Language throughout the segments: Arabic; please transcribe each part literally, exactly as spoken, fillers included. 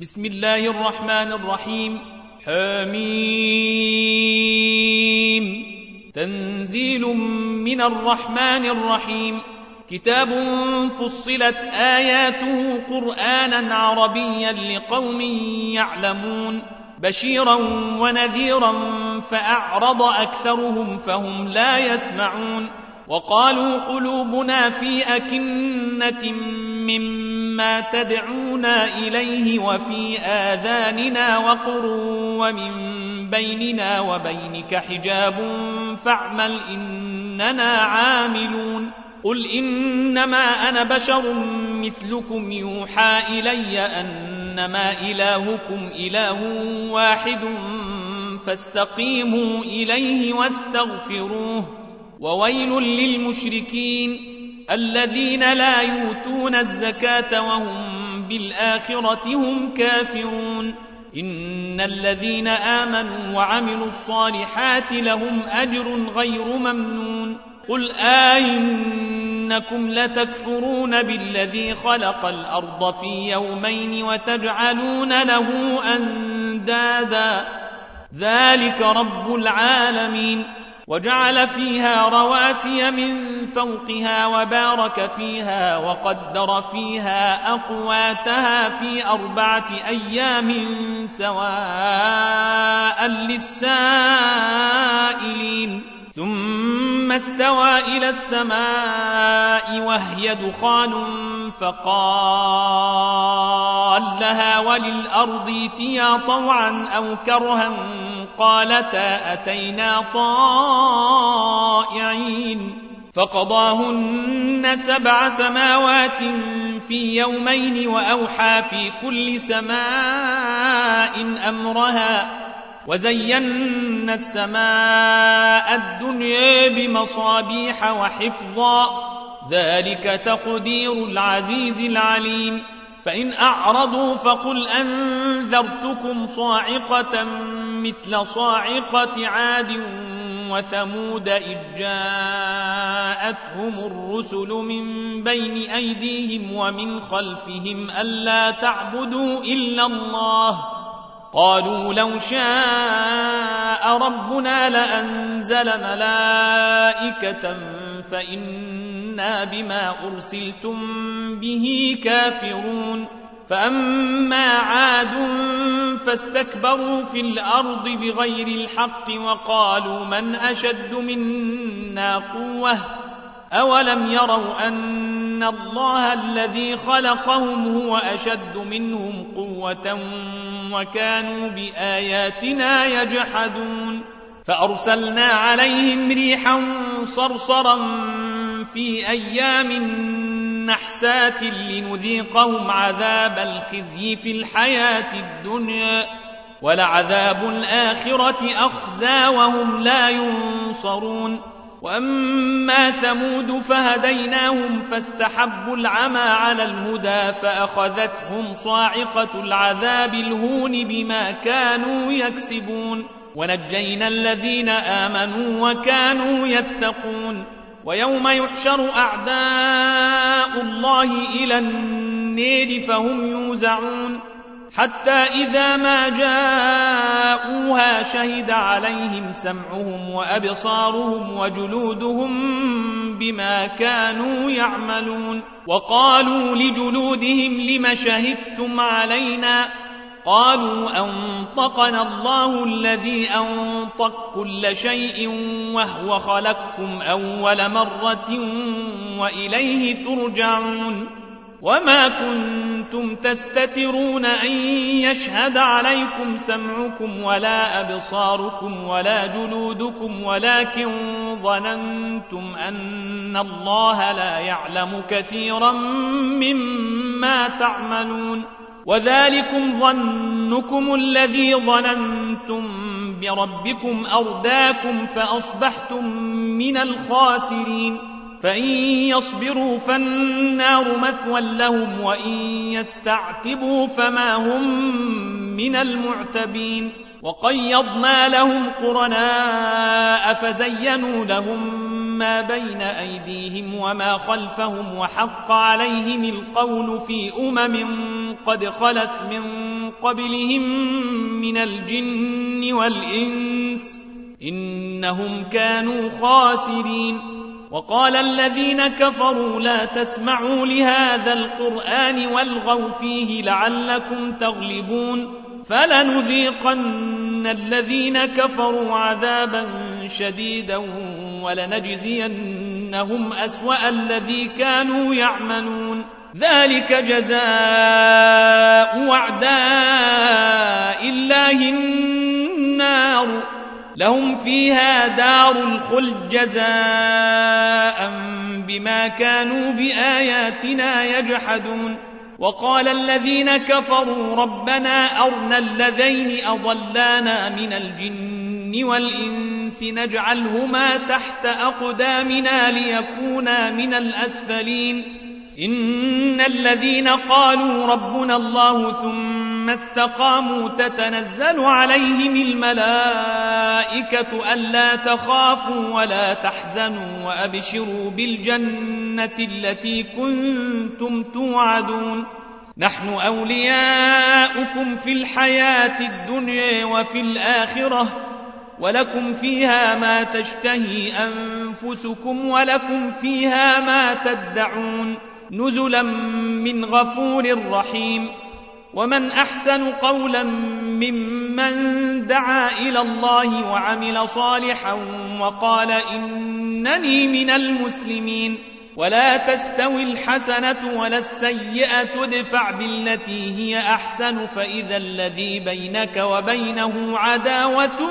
بسم الله الرحمن الرحيم. حميم. تنزيل من الرحمن الرحيم. كتاب فصلت آياته قرآنا عربيا لقوم يعلمون بشيرا ونذيرا فأعرض أكثرهم فهم لا يسمعون وقالوا قلوبنا في أكنة مما تدعونا إليه وفي آذاننا وقر ومن بيننا وبينك حجاب فاعمل إننا عاملون. قل إنما أنا بشر مثلكم يوحى إلي أنما إلهكم إله واحد فاستقيموا إليه واستغفروه. وويل للمشركين الذين لا يؤتون الزكاة وهم بالآخرة هم كافرون. إن الذين آمنوا وعملوا الصالحات لهم أجر غير ممنون. قل آئنكم لتكفرون بالذي خلق الأرض في يومين وتجعلون له أندادا ذلك رب العالمين. وجعل فيها رواسي من فوقها وبارك فيها وقدر فيها أقواتها في أربعة أيام سواء للسائلين. ثم استوى إلى السماء وهي دخان فقال لها وللأرض ائتيا طوعا أو كرها قالتا أتينا طائعين. فقضاهن سبع سماوات في يومين وأوحى في كل سماء أمرها وزينا السماء الدنيا بمصابيح وحفظا ذلك تقدير العزيز العليم. فإن أعرضوا فقل أنذرتكم صاعقة مثل صاعقة عاد وثمود إذ جاءتهم الرسل من بين أيديهم ومن خلفهم ألا تعبدوا إلا الله قالوا لو شاء ربنا لأنزل ملائكة فإنا بما أرسلتم به كافرون. فأما عاد فاستكبروا في الأرض بغير الحق وقالوا من أشد منا قوة أولم يروا أن الله الذي خلقهم هو أشد منهم قوة وكانوا بآياتنا يجحدون. فأرسلنا عليهم ريحا صرصرا في أيام نحسات لنذيقهم عذاب الخزي في الحياة الدنيا ولعذاب الآخرة أخزى وهم لا ينصرون. وأما ثمود فهديناهم فاستحبوا العمى على الهدى فأخذتهم صاعقة العذاب الهون بما كانوا يكسبون. ونجينا الذين آمنوا وكانوا يتقون. ويوم يحشر أعداء الله إلى النار فهم يوزعون حتى إذا ما جاءوها شهد عليهم سمعهم وأبصارهم وجلودهم بما كانوا يعملون. وقالوا لجلودهم لم شهدتم علينا قالوا أنطقنا الله الذي أنطق كل شيء وهو خلقكم أول مرة وإليه ترجعون. وما كنتم تستترون أن يشهد عليكم سمعكم ولا أبصاركم ولا جلودكم ولكن ظننتم أن الله لا يعلم كثيرا مما تعملون. وذلكم ظنكم الذي ظننتم بربكم أرداكم فأصبحتم من الخاسرين. فإن يصبروا فالنار مثوى لهم وإن يستعتبوا فما هم من المعتبين. وقيضنا لهم قرناء فزينوا لهم ما بين أيديهم وما خلفهم وحق عليهم القول في أمم قد خلت من قبلهم من الجن والإنس إنهم كانوا خاسرين. وقال الذين كفروا لا تسمعوا لهذا القرآن والغوا فيه لعلكم تغلبون فلنذيقن الذين كفروا عذابا شديدا ولنجزينهم أسوأ الذي كانوا يعملون. ذلك جزاء أعداء الله النار لهم فيها دار الخلد جزاء بما كانوا بآياتنا يجحدون. وقال الذين كفروا ربنا أرنا الذين أضلانا من الجن والإنس نجعلهما تحت أقدامنا ليكونا من الأسفلين. إن الذين قالوا ربنا الله ثم استقاموا تتنزل عليهم الملائكة ألا تخافوا ولا تحزنوا وأبشروا بالجنة التي كنتم توعدون نحن أولياؤكم في الحياة الدنيا وفي الآخرة ولكم فيها ما تشتهي أنفسكم ولكم فيها ما تدعون نزلا من غفور رحيم. ومن أحسن قولا ممن دعا إلى الله وعمل صالحا وقال إنني من المسلمين. ولا تستوي الحسنة ولا السيئة ادفع بالتي هي أحسن فإذا الذي بينك وبينه عداوة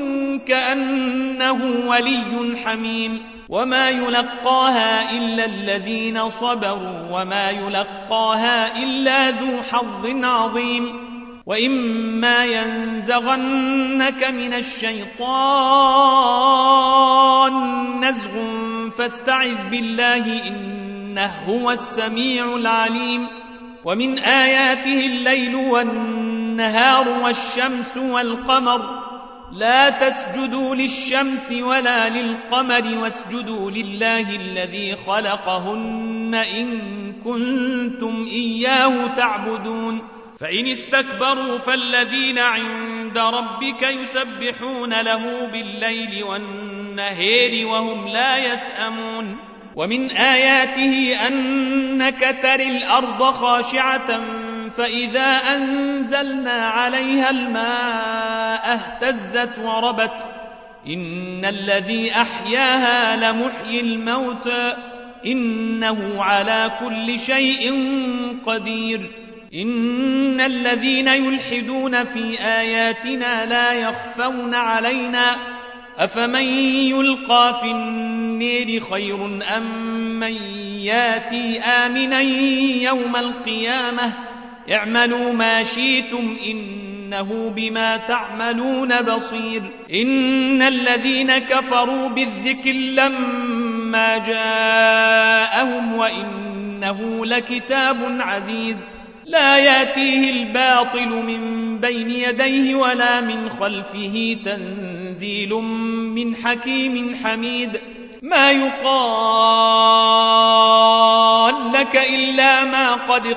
كأنه ولي حميم. وما يلقاها إلا الذين صبروا وما يلقاها إلا ذو حظ عظيم. وإما ينزغنك من الشيطان نزغ فاستعذ بالله إنه هو السميع العليم. ومن آياته الليل والنهار والشمس والقمر لا تسجدوا للشمس ولا للقمر واسجدوا لله الذي خلقهن إن كنتم إياه تعبدون. فإن استكبروا فالذين عند ربك يسبحون له بالليل والنهار وهم لا يسأمون. ومن آياته أنك تري الأرض خاشعة فإذا أنزلنا عليها الماء اهتزت وربت إن الذي أحياها لمحيي الموتى إنه على كل شيء قدير. إن الذين يلحدون في آياتنا لا يخفون علينا أفمن يلقى في النير خير أم من ياتي آمنا يوم القيامة اعملوا ما شئتم إنه بما تعملون بصير. إن الذين كفروا بالذكر لما جاءهم وإنه لكتاب عزيز لا ياتيه الباطل من بين يديه ولا من خلفه تنزيل من حكيم حميد. ما يقال لك إلا ما قد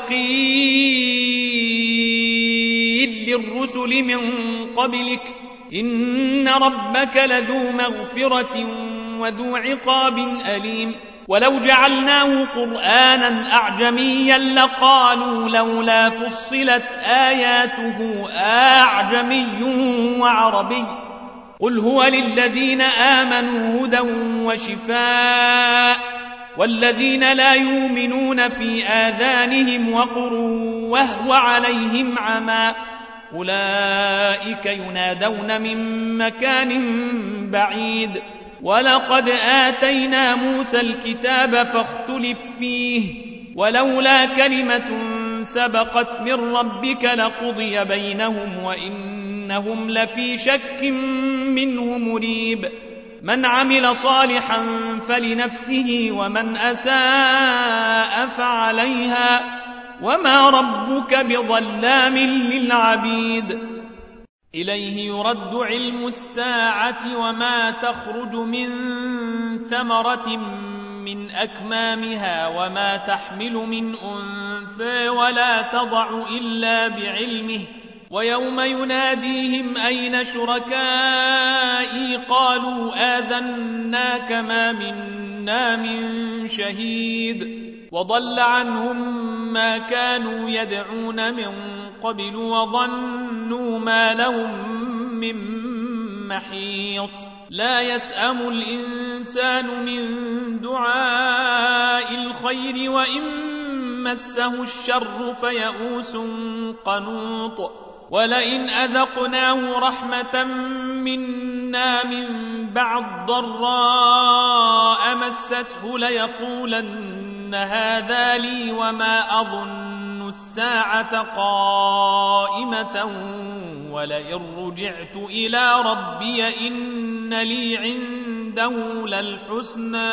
قيل للرسل من قبلك إن ربك لذو مغفرة وذو عقاب أليم. ولو جعلناه قرآنا أعجميا لقالوا لولا فصلت آياته أعجمي وعربي قل هو للذين آمنوا هدى وشفاء والذين لا يؤمنون في آذانهم وقر وهو عليهم عمى أولئك ينادون من مكان بعيد. ولقد آتينا موسى الكتاب فاختلف فيه ولولا كلمة سبقت من ربك لقضي بينهم وإنهم لفي شك منه مريب. من عمل صالحا فلنفسه ومن أساء فعليها وما ربك بظلام للعبيد. إليه يرد علم الساعة وما تخرج من ثمرة من أكمامها وما تحمل من أنثى ولا تضع إلا بعلمه ويوم يناديهم أين شركائي قالوا آذناك ما منا من شهيد وضل عنهم ما كانوا يدعون من قبل وظنوا ما لهم من محيص لا يسأم الإنسان من دعاء الخير وإن مسه الشر فيئوس قنوط ولئن أذقناه رحمة منا من بعد ضراء مسته ليقولن هذا لي وما أظن الساعة قائمة ولئن رجعت إلى ربي إن لي عنده للحسنى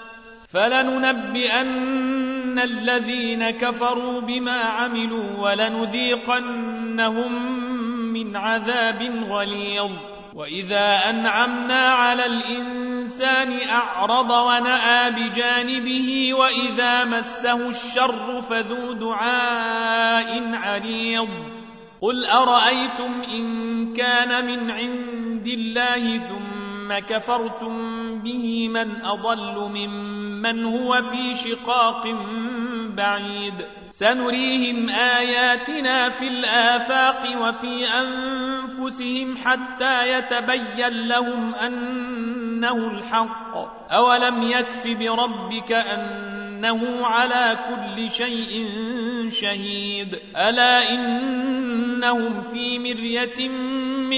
فلننبئن الذين كفروا بما عملوا ولنذيقنهم من عذاب غليظ وإذا أنعمنا على الإنسان أعرض ونأى بجانبه وإذا مسه الشر فذو دعاء عريض قل أرأيتم إن كان من عند الله ثم كفرتم به من أضل ممن هو في شقاق بعيد سنريهم آياتنا في الآفاق وفي أنفسهم حتى يتبين لهم أنه الحق أولم يكف بربك أنه على كل شيء شهيد ألا إنهم في مرية من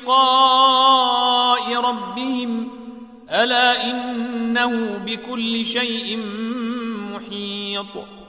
لقاء ربهم ألا إنه بكل شيء محيط